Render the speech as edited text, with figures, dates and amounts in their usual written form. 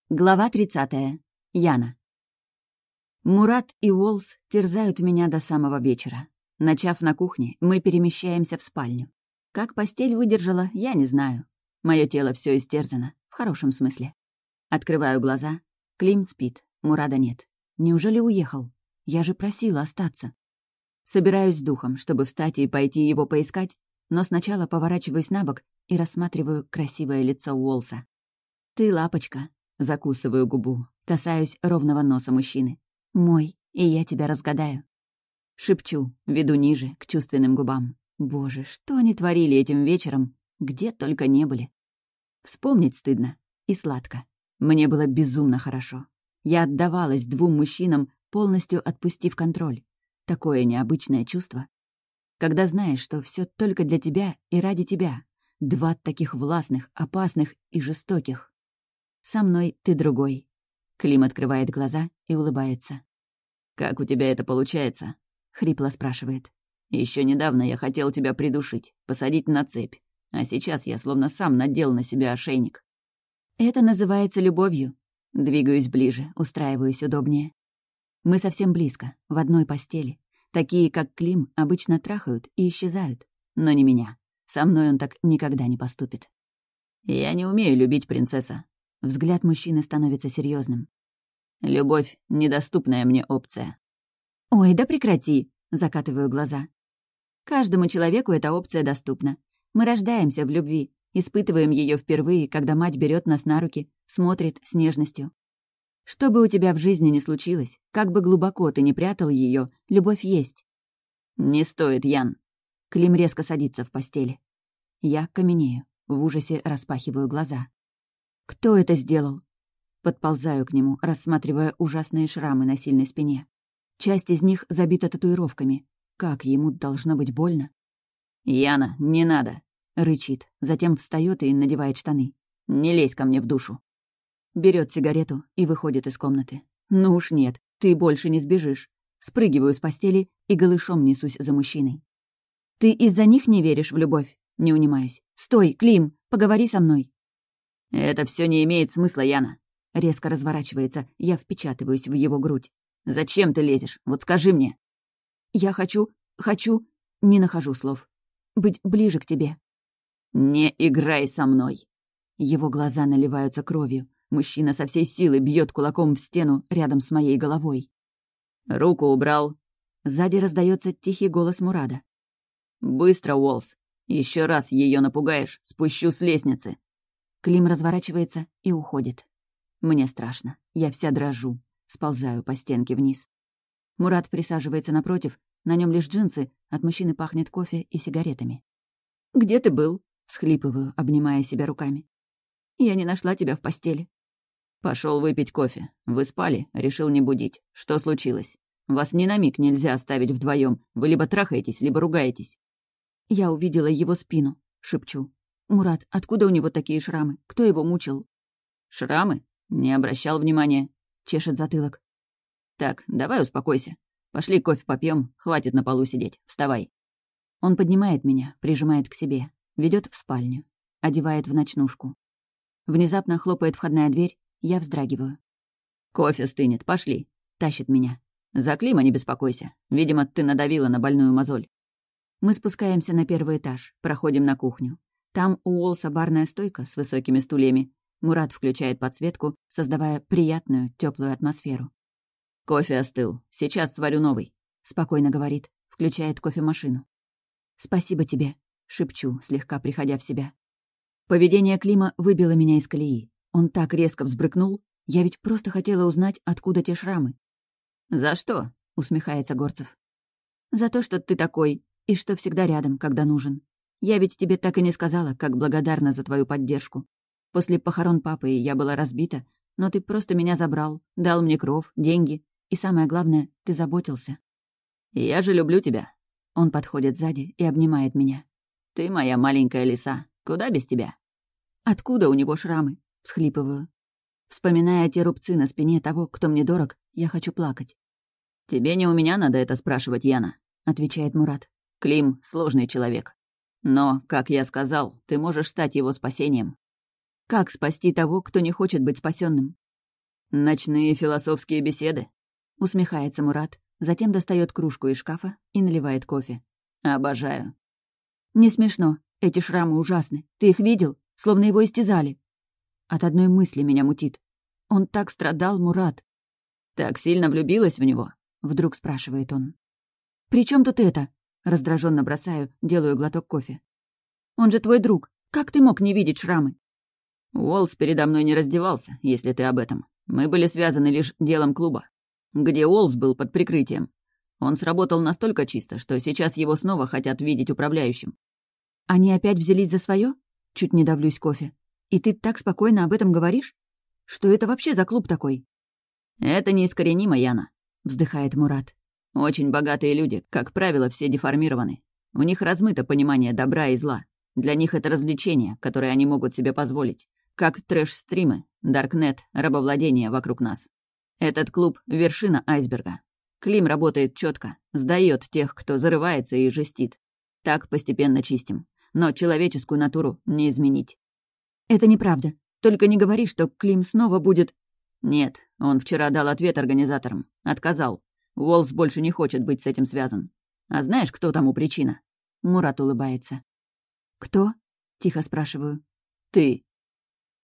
Глава 30. Яна. Мурат и Уолс терзают меня до самого вечера. Начав на кухне, мы перемещаемся в спальню. Как постель выдержала, я не знаю. Мое тело все истерзано, в хорошем смысле. Открываю глаза. Клим спит, Мурада нет. Неужели уехал? Я же просила остаться. Собираюсь с духом, чтобы встать и пойти его поискать, но сначала поворачиваюсь на бок и рассматриваю красивое лицо Уолса. «Ты лапочка». Закусываю губу, касаюсь ровного носа мужчины. «Мой, и я тебя разгадаю». Шепчу, веду ниже, к чувственным губам. Боже, что они творили этим вечером, где только не были. Вспомнить стыдно и сладко. Мне было безумно хорошо. Я отдавалась двум мужчинам, полностью отпустив контроль. Такое необычное чувство. Когда знаешь, что все только для тебя и ради тебя. Два таких властных, опасных и жестоких. «Со мной ты другой». Клим открывает глаза и улыбается. «Как у тебя это получается?» — хрипло спрашивает. Еще недавно я хотел тебя придушить, посадить на цепь, а сейчас я словно сам надел на себя ошейник». «Это называется любовью». Двигаюсь ближе, устраиваюсь удобнее. Мы совсем близко, в одной постели. Такие, как Клим, обычно трахают и исчезают. Но не меня. Со мной он так никогда не поступит. «Я не умею любить, принцесса». Взгляд мужчины становится серьезным. «Любовь — недоступная мне опция». «Ой, да прекрати!» — закатываю глаза. «Каждому человеку эта опция доступна. Мы рождаемся в любви, испытываем ее впервые, когда мать берет нас на руки, смотрит с нежностью. Что бы у тебя в жизни ни случилось, как бы глубоко ты ни прятал ее, любовь есть». «Не стоит, Ян». Клим резко садится в постели. Я каменею, в ужасе распахиваю глаза. «Кто это сделал?» Подползаю к нему, рассматривая ужасные шрамы на сильной спине. Часть из них забита татуировками. Как ему должно быть больно? «Яна, не надо!» — рычит, затем встает и надевает штаны. «Не лезь ко мне в душу!» Берет сигарету и выходит из комнаты. «Ну уж нет, ты больше не сбежишь!» Спрыгиваю с постели и голышом несусь за мужчиной. «Ты из-за них не веришь в любовь?» Не унимаюсь. «Стой, Клим, поговори со мной!» «Это все не имеет смысла, Яна!» Резко разворачивается, я впечатываюсь в его грудь. «Зачем ты лезешь? Вот скажи мне!» «Я хочу... Не нахожу слов. Быть ближе к тебе». «Не играй со мной!» Его глаза наливаются кровью. Мужчина со всей силы бьет кулаком в стену рядом с моей головой. «Руку убрал!» Сзади раздается тихий голос Мурада. «Быстро, Уолс! Еще раз ее напугаешь, спущу с лестницы!» Клим разворачивается и уходит. Мне страшно. Я вся дрожу. Сползаю по стенке вниз. Мурат присаживается напротив. На нем лишь джинсы. От мужчины пахнет кофе и сигаретами. «Где ты был?» — всхлипываю, обнимая себя руками. «Я не нашла тебя в постели». Пошел выпить кофе. Вы спали, решил не будить. Что случилось? Вас ни на миг нельзя оставить вдвоем. Вы либо трахаетесь, либо ругаетесь». Я увидела его спину. Шепчу. «Мурат, откуда у него такие шрамы? Кто его мучил?» «Шрамы? Не обращал внимания», — чешет затылок. «Так, давай успокойся. Пошли кофе попьем, хватит на полу сидеть. Вставай». Он поднимает меня, прижимает к себе, ведет в спальню, одевает в ночнушку. Внезапно хлопает входная дверь, я вздрагиваю. «Кофе стынет, пошли», — тащит меня. «За Клима не беспокойся. Видимо, ты надавила на больную мозоль». Мы спускаемся на первый этаж, проходим на кухню. Там у Уолса барная стойка с высокими стульями. Мурат включает подсветку, создавая приятную, теплую атмосферу. «Кофе остыл. Сейчас сварю новый», — спокойно говорит, включает кофемашину. «Спасибо тебе», — шепчу, слегка приходя в себя. Поведение Клима выбило меня из колеи. Он так резко взбрыкнул. Я ведь просто хотела узнать, откуда те шрамы. «За что?» — усмехается Горцев. «За то, что ты такой, и что всегда рядом, когда нужен. Я ведь тебе так и не сказала, как благодарна за твою поддержку. После похорон папы я была разбита, но ты просто меня забрал, дал мне кров, деньги, и самое главное, ты заботился». «Я же люблю тебя». Он подходит сзади и обнимает меня. «Ты моя маленькая лиса. Куда без тебя?» «Откуда у него шрамы?» — всхлипываю. Вспоминая те рубцы на спине того, кто мне дорог, я хочу плакать. «Тебе не у меня надо это спрашивать, Яна», — отвечает Мурат. «Клим — сложный человек. Но, как я сказал, ты можешь стать его спасением». «Как спасти того, кто не хочет быть спасенным? «Ночные философские беседы», — усмехается Мурат, затем достает кружку из шкафа и наливает кофе. «Обожаю». «Не смешно. Эти шрамы ужасны. Ты их видел? Словно его истязали». От одной мысли меня мутит. Он так страдал, Мурат. «Так сильно влюбилась в него?» — вдруг спрашивает он. «При чем тут это?» — раздраженно бросаю, делаю глоток кофе. «Он же твой друг. Как ты мог не видеть шрамы?» «Уоллс передо мной не раздевался, если ты об этом. Мы были связаны лишь делом клуба, где Уоллс был под прикрытием. Он сработал настолько чисто, что сейчас его снова хотят видеть управляющим». «Они опять взялись за свое? Чуть не давлюсь кофе. И ты так спокойно об этом говоришь? Что это вообще за клуб такой?» «Это неискоренимо, Яна», — вздыхает Мурат. «Очень богатые люди, как правило, все деформированы. У них размыто понимание добра и зла. Для них это развлечение, которое они могут себе позволить. Как трэш-стримы, даркнет, рабовладение вокруг нас. Этот клуб — вершина айсберга. Клим работает четко, сдаёт тех, кто зарывается и жестит. Так постепенно чистим. Но человеческую натуру не изменить». «Это неправда. Только не говори, что Клим снова будет...» «Нет, он вчера дал ответ организаторам. Отказал. Уоллс больше не хочет быть с этим связан. А знаешь, кто тому причина?» Мурат улыбается. «Кто?» — тихо спрашиваю. «Ты».